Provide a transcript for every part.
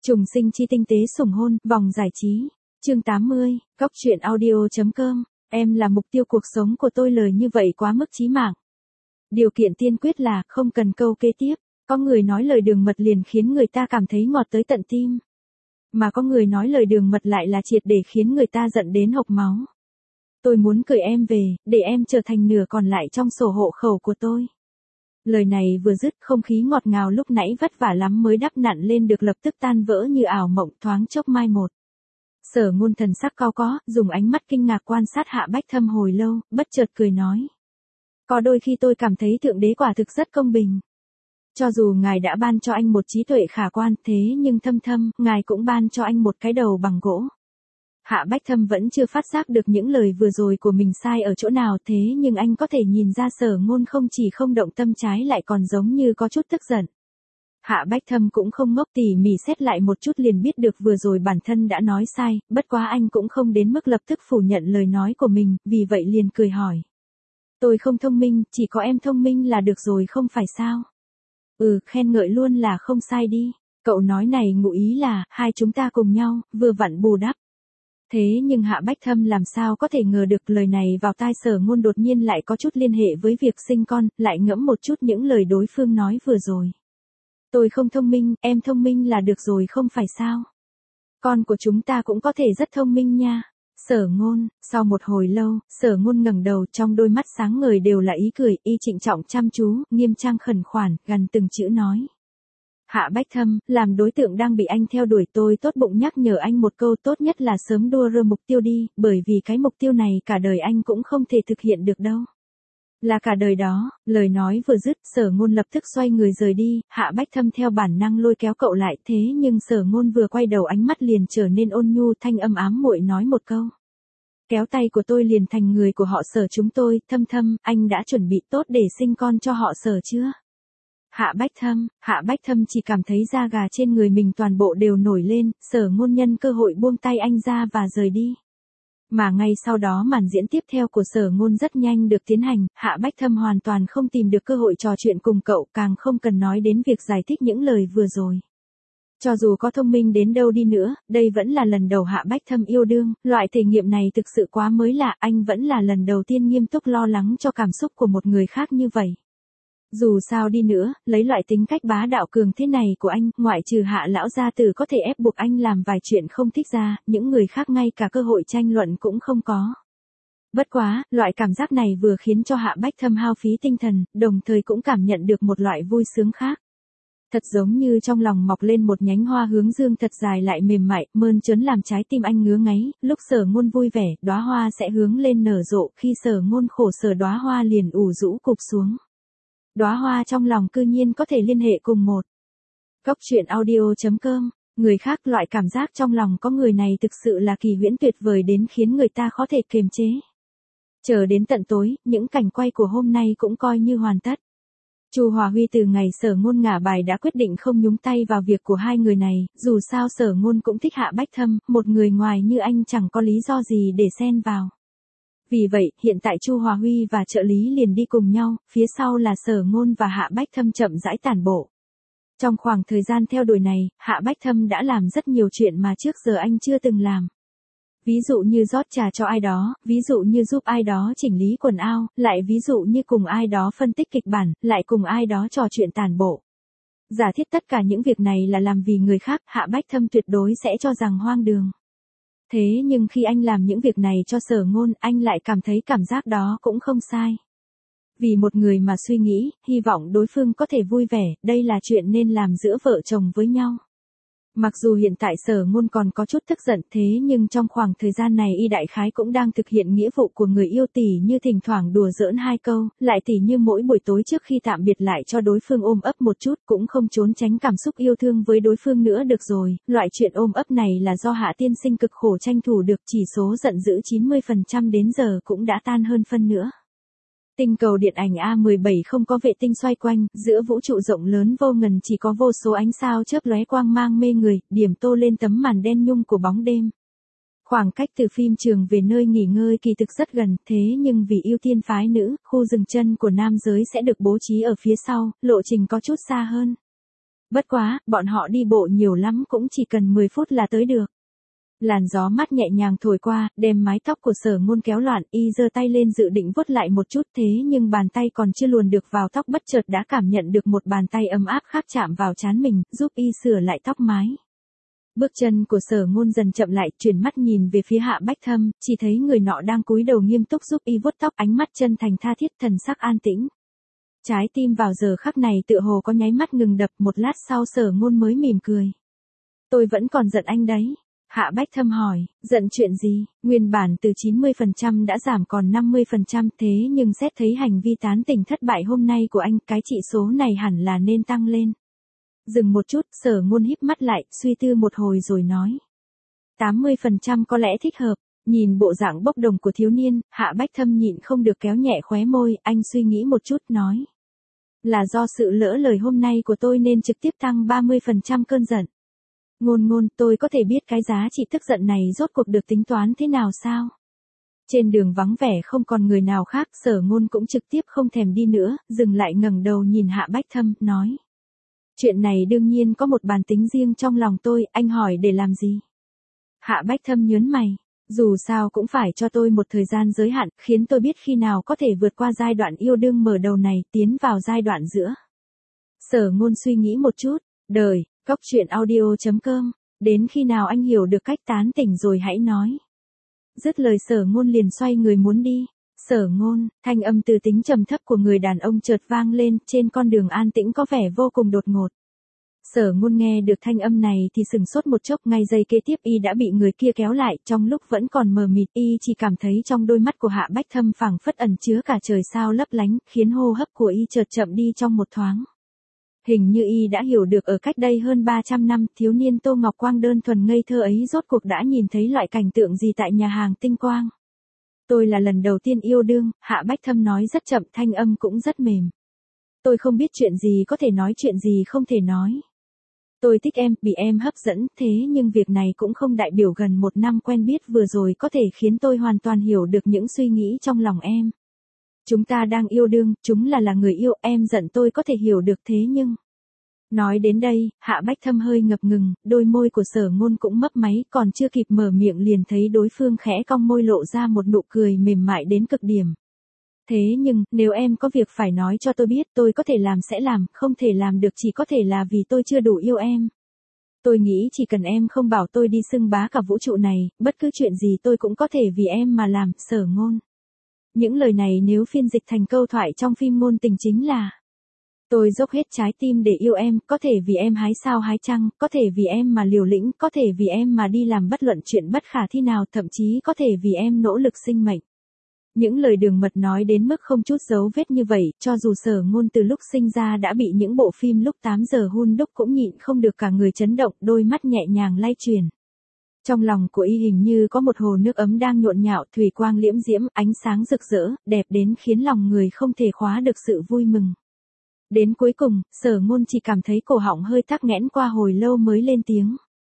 Trùng sinh chi tinh tế sủng hôn, vòng giải trí. Chương 80, Cóc truyện audio.com. Em là mục tiêu cuộc sống của tôi, lời như vậy quá mức chí mạng. Điều kiện tiên quyết là không cần câu kế tiếp. Có người nói lời đường mật liền khiến người ta cảm thấy ngọt tới tận tim. Mà có người nói lời đường mật lại là triệt để khiến người ta giận đến hộc máu. Tôi muốn cưới em về, để em trở thành nửa còn lại trong sổ hộ khẩu của tôi. Lời này vừa dứt, không khí ngọt ngào lúc nãy vất vả lắm mới đắp nặn lên được lập tức tan vỡ như ảo mộng, thoáng chốc mai một. Sở Ngôn thần sắc cau có, dùng ánh mắt kinh ngạc quan sát Hạ Bách Thâm hồi lâu, bất chợt cười nói. Có đôi khi tôi cảm thấy Thượng Đế quả thực rất công bình. Cho dù Ngài đã ban cho anh một trí tuệ khả quan, thế nhưng thâm thâm, Ngài cũng ban cho anh một cái đầu bằng gỗ. Hạ Bách Thâm vẫn chưa phát giác được những lời vừa rồi của mình sai ở chỗ nào, thế nhưng anh có thể nhìn ra Sở Ngôn không chỉ không động tâm, trái lại còn giống như có chút tức giận. Hạ Bách Thâm cũng không ngốc, tỉ mỉ xét lại một chút liền biết được vừa rồi bản thân đã nói sai, bất quá anh cũng không đến mức lập tức phủ nhận lời nói của mình, vì vậy liền cười hỏi. Tôi không thông minh, chỉ có em thông minh là được rồi không phải sao? Khen ngợi luôn là không sai đi. Cậu nói này ngụ ý là, hai chúng ta cùng nhau, vừa vặn bù đắp. Thế nhưng Hạ Bách Thâm làm sao có thể ngờ được lời này vào tai Sở Ngôn đột nhiên lại có chút liên hệ với việc sinh con, lại ngẫm một chút những lời đối phương nói vừa rồi. Tôi không thông minh, em thông minh là được rồi không phải sao? Con của chúng ta cũng có thể rất thông minh nha. Sở Ngôn, sau một hồi lâu, Sở Ngôn ngẩng đầu, trong đôi mắt sáng ngời đều là ý cười, y trịnh trọng chăm chú, nghiêm trang khẩn khoản, gần từng chữ nói. Hạ Bách Thâm, làm đối tượng đang bị anh theo đuổi, tôi tốt bụng nhắc nhở anh một câu, tốt nhất là sớm đua rơ mục tiêu đi, bởi vì cái mục tiêu này cả đời anh cũng không thể thực hiện được đâu. Là cả đời đó. Lời nói vừa dứt, Sở Ngôn lập tức xoay người rời đi, Hạ Bách Thâm theo bản năng lôi kéo cậu lại, thế nhưng Sở Ngôn vừa quay đầu ánh mắt liền trở nên ôn nhu, thanh âm ám muội nói một câu. Kéo tay của tôi liền thành người của họ Sở chúng tôi. Thâm Thâm, anh đã chuẩn bị tốt để sinh con cho họ Sở chưa? Hạ Bách Thâm chỉ cảm thấy da gà trên người mình toàn bộ đều nổi lên, Sở Ngôn nhân cơ hội buông tay anh ra và rời đi. Mà ngay sau đó màn diễn tiếp theo của Sở Ngôn rất nhanh được tiến hành, Hạ Bách Thâm hoàn toàn không tìm được cơ hội trò chuyện cùng cậu, càng không cần nói đến việc giải thích những lời vừa rồi. Cho dù có thông minh đến đâu đi nữa, đây vẫn là lần đầu Hạ Bách Thâm yêu đương, loại thể nghiệm này thực sự quá mới lạ, anh vẫn là lần đầu tiên nghiêm túc lo lắng cho cảm xúc của một người khác như vậy. Dù sao đi nữa, lấy loại tính cách bá đạo cường thế này của anh, ngoại trừ Hạ lão gia tử có thể ép buộc anh làm vài chuyện không thích ra, những người khác ngay cả cơ hội tranh luận cũng không có. Bất quá, loại cảm giác này vừa khiến cho Hạ Bách Thâm hao phí tinh thần, đồng thời cũng cảm nhận được một loại vui sướng khác. Thật giống như trong lòng mọc lên một nhánh hoa hướng dương thật dài lại mềm mại, mơn trớn làm trái tim anh ngứa ngáy, lúc Sở Ngôn vui vẻ, đóa hoa sẽ hướng lên nở rộ, khi Sở Ngôn khổ sở đóa hoa liền ủ rũ cụp xuống. Đóa hoa trong lòng cư nhiên có thể liên hệ cùng một. Cóc truyện audio.com. Người khác, loại cảm giác trong lòng có người này thực sự là kỳ huyễn tuyệt vời đến khiến người ta khó thể kiềm chế. Chờ đến tận tối, những cảnh quay của hôm nay cũng coi như hoàn tất. Chu Hòa Huy từ ngày Sở Ngôn ngả bài đã quyết định không nhúng tay vào việc của hai người này, dù sao Sở Ngôn cũng thích Hạ Bách Thâm, một người ngoài như anh chẳng có lý do gì để xen vào. Vì vậy, hiện tại Chu Hòa Huy và trợ lý liền đi cùng nhau, phía sau là Sở Ngôn và Hạ Bách Thâm chậm rãi tản bộ. Trong khoảng thời gian theo đuổi này, Hạ Bách Thâm đã làm rất nhiều chuyện mà trước giờ anh chưa từng làm. Ví dụ như rót trà cho ai đó, ví dụ như giúp ai đó chỉnh lý quần áo, lại ví dụ như cùng ai đó phân tích kịch bản, lại cùng ai đó trò chuyện tản bộ. Giả thiết tất cả những việc này là làm vì người khác, Hạ Bách Thâm tuyệt đối sẽ cho rằng hoang đường. Thế nhưng khi anh làm những việc này cho Sở Ngôn, anh lại cảm thấy cảm giác đó cũng không sai. Vì một người mà suy nghĩ, hy vọng đối phương có thể vui vẻ, đây là chuyện nên làm giữa vợ chồng với nhau. Mặc dù hiện tại Sở Ngôn còn có chút tức giận, thế nhưng trong khoảng thời gian này y đại khái cũng đang thực hiện nghĩa vụ của người yêu, tỉ như thỉnh thoảng đùa giỡn hai câu, lại tỉ như mỗi buổi tối trước khi tạm biệt lại cho đối phương ôm ấp một chút, cũng không trốn tránh cảm xúc yêu thương với đối phương nữa được rồi, loại chuyện ôm ấp này là do Hạ tiên sinh cực khổ tranh thủ được, chỉ số giận dữ 90% đến giờ cũng đã tan hơn phân nữa. Tinh cầu điện ảnh A17 không có vệ tinh xoay quanh, giữa vũ trụ rộng lớn vô ngần chỉ có vô số ánh sao chớp lóe quang mang mê người, điểm tô lên tấm màn đen nhung của bóng đêm. Khoảng cách từ phim trường về nơi nghỉ ngơi kỳ thực rất gần, thế nhưng vì ưu tiên phái nữ, khu dừng chân của nam giới sẽ được bố trí ở phía sau, lộ trình có chút xa hơn. Bất quá, bọn họ đi bộ nhiều lắm cũng chỉ cần 10 phút là tới được. Làn gió mát nhẹ nhàng thổi qua, đem mái tóc của Sở Ngôn kéo loạn, y giơ tay lên dự định vuốt lại một chút, thế nhưng bàn tay còn chưa luồn được vào tóc bất chợt đã cảm nhận được một bàn tay ấm áp khác chạm vào trán mình, giúp y sửa lại tóc mái. Bước chân của Sở Ngôn dần chậm lại, chuyển mắt nhìn về phía Hạ Bách Thâm, chỉ thấy người nọ đang cúi đầu nghiêm túc giúp y vuốt tóc, ánh mắt chân thành tha thiết, thần sắc an tĩnh. Trái tim vào giờ khắc này tựa hồ có nháy mắt ngừng đập, một lát sau Sở Ngôn mới mỉm cười. Tôi vẫn còn giận anh đấy. Hạ Bách Thâm hỏi, giận chuyện gì? Nguyên bản từ 90% đã giảm còn 50%, thế nhưng xét thấy hành vi tán tỉnh thất bại hôm nay của anh, cái chỉ số này hẳn là nên tăng lên. Dừng một chút, Sở Ngôn híp mắt lại, suy tư một hồi rồi nói. 80% có lẽ thích hợp. Nhìn bộ dạng bốc đồng của thiếu niên, Hạ Bách Thâm nhịn không được kéo nhẹ khóe môi, anh suy nghĩ một chút nói. Là do sự lỡ lời hôm nay của tôi nên trực tiếp tăng 30% cơn giận. Ngôn, tôi có thể biết cái giá trị tức giận này rốt cuộc được tính toán thế nào sao? Trên đường vắng vẻ không còn người nào khác, Sở Ngôn cũng trực tiếp không thèm đi nữa, dừng lại ngẩng đầu nhìn Hạ Bách Thâm, nói. Chuyện này đương nhiên có một bản tính riêng trong lòng tôi, anh hỏi để làm gì? Hạ Bách Thâm nhớn mày. Dù sao cũng phải cho tôi một thời gian giới hạn, khiến tôi biết khi nào có thể vượt qua giai đoạn yêu đương mở đầu này, tiến vào giai đoạn giữa. Sở Ngôn suy nghĩ một chút, đời, Cóc truyện audio.com, đến khi nào anh hiểu được cách tán tỉnh rồi hãy nói. Dứt lời Sở Ngôn liền xoay người muốn đi. Sở Ngôn, thanh âm từ tính trầm thấp của người đàn ông chợt vang lên, trên con đường an tĩnh có vẻ vô cùng đột ngột. Sở Ngôn nghe được thanh âm này thì sừng sốt một chốc, ngay giây kế tiếp y đã bị người kia kéo lại, trong lúc vẫn còn mờ mịt y chỉ cảm thấy trong đôi mắt của Hạ Bách Thâm phảng phất ẩn chứa cả trời sao lấp lánh, khiến hô hấp của y chợt chậm đi trong một thoáng. Hình như y đã hiểu được ở cách đây hơn 300 năm, thiếu niên Tô Ngọc Quang đơn thuần ngây thơ ấy rốt cuộc đã nhìn thấy loại cảnh tượng gì tại nhà hàng Tinh Quang. Tôi là lần đầu tiên yêu đương, Hạ Bách Thâm nói rất chậm, thanh âm cũng rất mềm. Tôi không biết chuyện gì có thể nói, chuyện gì không thể nói. Tôi thích em, bị em hấp dẫn, thế nhưng việc này cũng không đại biểu gần một năm quen biết vừa rồi có thể khiến tôi hoàn toàn hiểu được những suy nghĩ trong lòng em. Chúng ta đang yêu đương, chúng là người yêu, em giận tôi có thể hiểu được thế nhưng... Nói đến đây, Hạ Bách Thâm hơi ngập ngừng, đôi môi của Sở Ngôn cũng mấp máy, còn chưa kịp mở miệng liền thấy đối phương khẽ cong môi lộ ra một nụ cười mềm mại đến cực điểm. Thế nhưng, nếu em có việc phải nói cho tôi biết, tôi có thể làm sẽ làm, không thể làm được chỉ có thể là vì tôi chưa đủ yêu em. Tôi nghĩ chỉ cần em không bảo tôi đi xưng bá cả vũ trụ này, bất cứ chuyện gì tôi cũng có thể vì em mà làm, Sở Ngôn. Những lời này nếu phiên dịch thành câu thoại trong phim ngôn tình chính là: tôi dốc hết trái tim để yêu em, có thể vì em hái sao hái trăng, có thể vì em mà liều lĩnh, có thể vì em mà đi làm bất luận chuyện bất khả thi nào, thậm chí có thể vì em nỗ lực sinh mệnh. Những lời đường mật nói đến mức không chút dấu vết như vậy, cho dù Sở Ngôn từ lúc sinh ra đã bị những bộ phim lúc 8 giờ hun đúc cũng nhịn không được cả người chấn động, đôi mắt nhẹ nhàng lay chuyển. Trong lòng của y hình như có một hồ nước ấm đang nhộn nhạo, thủy quang liễm diễm, ánh sáng rực rỡ, đẹp đến khiến lòng người không thể khóa được sự vui mừng. Đến cuối cùng, Sở Ngôn chỉ cảm thấy cổ họng hơi tắc nghẽn, qua hồi lâu mới lên tiếng.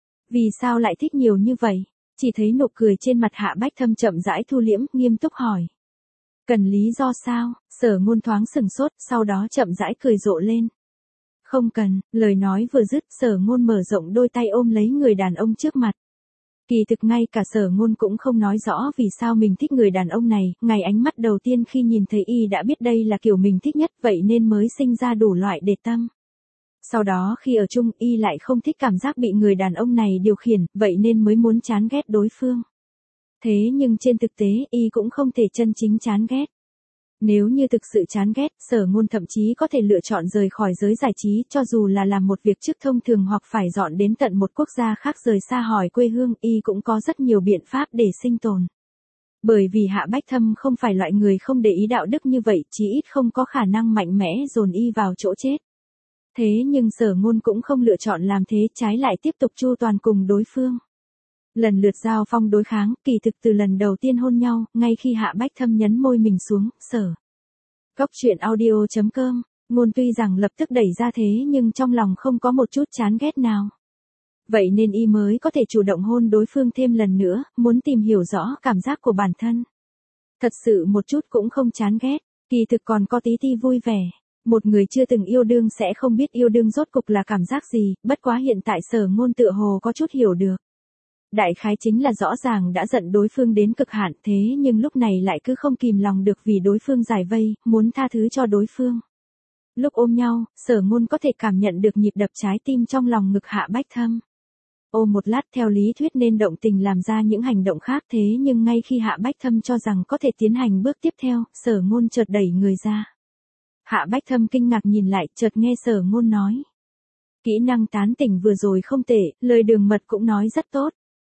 Vì sao lại thích nhiều như vậy? Chỉ thấy nụ cười trên mặt Hạ Bách Thâm chậm rãi thu liễm, nghiêm túc hỏi. Cần lý do sao? Sở Ngôn thoáng sừng sốt, sau đó chậm rãi cười rộ lên. Không cần, lời nói vừa dứt, Sở Ngôn mở rộng đôi tay ôm lấy người đàn ông trước mặt. Kỳ thực ngay cả Sở Ngôn cũng không nói rõ vì sao mình thích người đàn ông này, ngày ánh mắt đầu tiên khi nhìn thấy y đã biết đây là kiểu mình thích nhất, vậy nên mới sinh ra đủ loại để tâm. Sau đó khi ở chung y lại không thích cảm giác bị người đàn ông này điều khiển, vậy nên mới muốn chán ghét đối phương. Thế nhưng trên thực tế y cũng không thể chân chính chán ghét. Nếu như thực sự chán ghét, Sở Ngôn thậm chí có thể lựa chọn rời khỏi giới giải trí, cho dù là làm một việc chức thông thường hoặc phải dọn đến tận một quốc gia khác rời xa hỏi quê hương, y cũng có rất nhiều biện pháp để sinh tồn. Bởi vì Hạ Bách Thâm không phải loại người không để ý đạo đức như vậy, chí ít không có khả năng mạnh mẽ dồn y vào chỗ chết. Thế nhưng Sở Ngôn cũng không lựa chọn làm thế, trái lại tiếp tục chu toàn cùng đối phương. Lần lượt giao phong đối kháng, kỳ thực từ lần đầu tiên hôn nhau, ngay khi Hạ Bách Thâm nhấn môi mình xuống, Cóc truyện audio.com, Ngôn tuy rằng lập tức đẩy ra thế nhưng trong lòng không có một chút chán ghét nào. Vậy nên y mới có thể chủ động hôn đối phương thêm lần nữa, muốn tìm hiểu rõ cảm giác của bản thân. Thật sự một chút cũng không chán ghét, kỳ thực còn có tí ti vui vẻ. Một người chưa từng yêu đương sẽ không biết yêu đương rốt cục là cảm giác gì, bất quá hiện tại Sở Ngôn tựa hồ có chút hiểu được. Đại khái chính là rõ ràng đã giận đối phương đến cực hạn thế nhưng lúc này lại cứ không kìm lòng được vì đối phương giải vây, muốn tha thứ cho đối phương. Lúc ôm nhau, Sở Ngôn có thể cảm nhận được nhịp đập trái tim trong lòng ngực Hạ Bách Thâm. Ôm một lát theo lý thuyết nên động tình làm ra những hành động khác thế nhưng ngay khi Hạ Bách Thâm cho rằng có thể tiến hành bước tiếp theo, Sở Ngôn chợt đẩy người ra. Hạ Bách Thâm kinh ngạc nhìn lại, chợt nghe Sở Ngôn nói. Kỹ năng tán tỉnh vừa rồi không tệ, lời đường mật cũng nói rất tốt.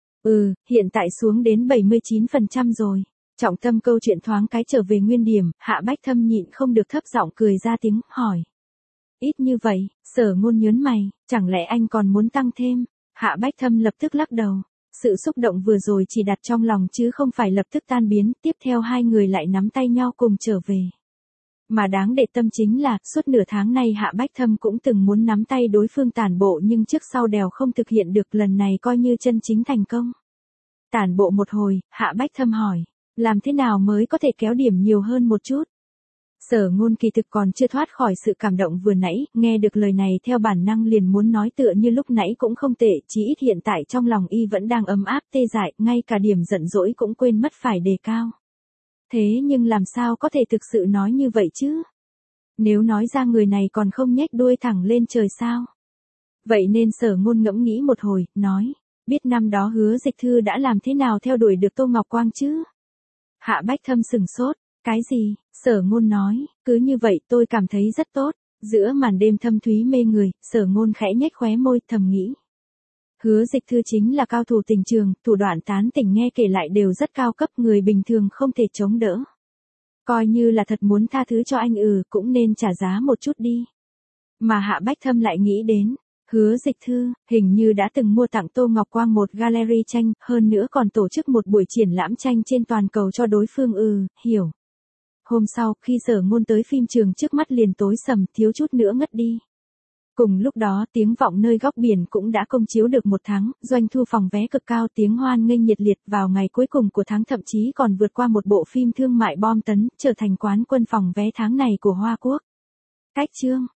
Hiện tại xuống đến 79% rồi. Trọng tâm câu chuyện thoáng cái trở về nguyên điểm, Hạ Bách Thâm nhịn không được thấp giọng cười ra tiếng, hỏi. Ít như vậy, Sở Ngôn nhớn mày, chẳng lẽ anh còn muốn tăng thêm? Hạ Bách Thâm lập tức lắc đầu. Sự xúc động vừa rồi chỉ đặt trong lòng chứ không phải lập tức tan biến, tiếp theo hai người lại nắm tay nhau cùng trở về. Mà đáng để tâm chính là, suốt nửa tháng nay Hạ Bách Thâm cũng từng muốn nắm tay đối phương tản bộ nhưng trước sau đều không thực hiện được, lần này coi như chân chính thành công. Tản bộ một hồi, Hạ Bách Thâm hỏi, làm thế nào mới có thể kéo điểm nhiều hơn một chút? Sở Ngôn kỳ thực còn chưa thoát khỏi sự cảm động vừa nãy, nghe được lời này theo bản năng liền muốn nói tựa như lúc nãy cũng không tệ, chỉ ít hiện tại trong lòng y vẫn đang ấm áp tê dại, ngay cả điểm giận dỗi cũng quên mất phải đề cao. Thế nhưng làm sao có thể thực sự nói như vậy chứ? Nếu nói ra người này còn không nhếch đuôi thẳng lên trời sao? Vậy nên Sở Ngôn ngẫm nghĩ một hồi, nói, biết năm đó Hứa Dịch Thư đã làm thế nào theo đuổi được Tô Ngọc Quang chứ? Hạ Bách Thâm sừng sốt, cái gì? Sở Ngôn nói, cứ như vậy tôi cảm thấy rất tốt. Giữa màn đêm thâm thúy mê người, Sở Ngôn khẽ nhếch khóe môi, thầm nghĩ. Hứa Dịch Thư chính là cao thủ tình trường, thủ đoạn tán tỉnh nghe kể lại đều rất cao cấp, người bình thường không thể chống đỡ. Coi như là thật muốn tha thứ cho anh cũng nên trả giá một chút đi. Mà Hạ Bách Thâm lại nghĩ đến, Hứa Dịch Thư, hình như đã từng mua tặng Tô Ngọc Quang một gallery tranh, hơn nữa còn tổ chức một buổi triển lãm tranh trên toàn cầu cho đối phương hiểu. Hôm sau, khi Sở Ngôn tới phim trường trước mắt liền tối sầm, thiếu chút nữa ngất đi. Cùng lúc đó Tiếng Vọng Nơi Góc Biển cũng đã công chiếu được một tháng, doanh thu phòng vé cực cao, tiếng hoan nghênh nhiệt liệt, vào ngày cuối cùng của tháng thậm chí còn vượt qua một bộ phim thương mại bom tấn, trở thành quán quân phòng vé tháng này của Hoa Quốc. Cách chương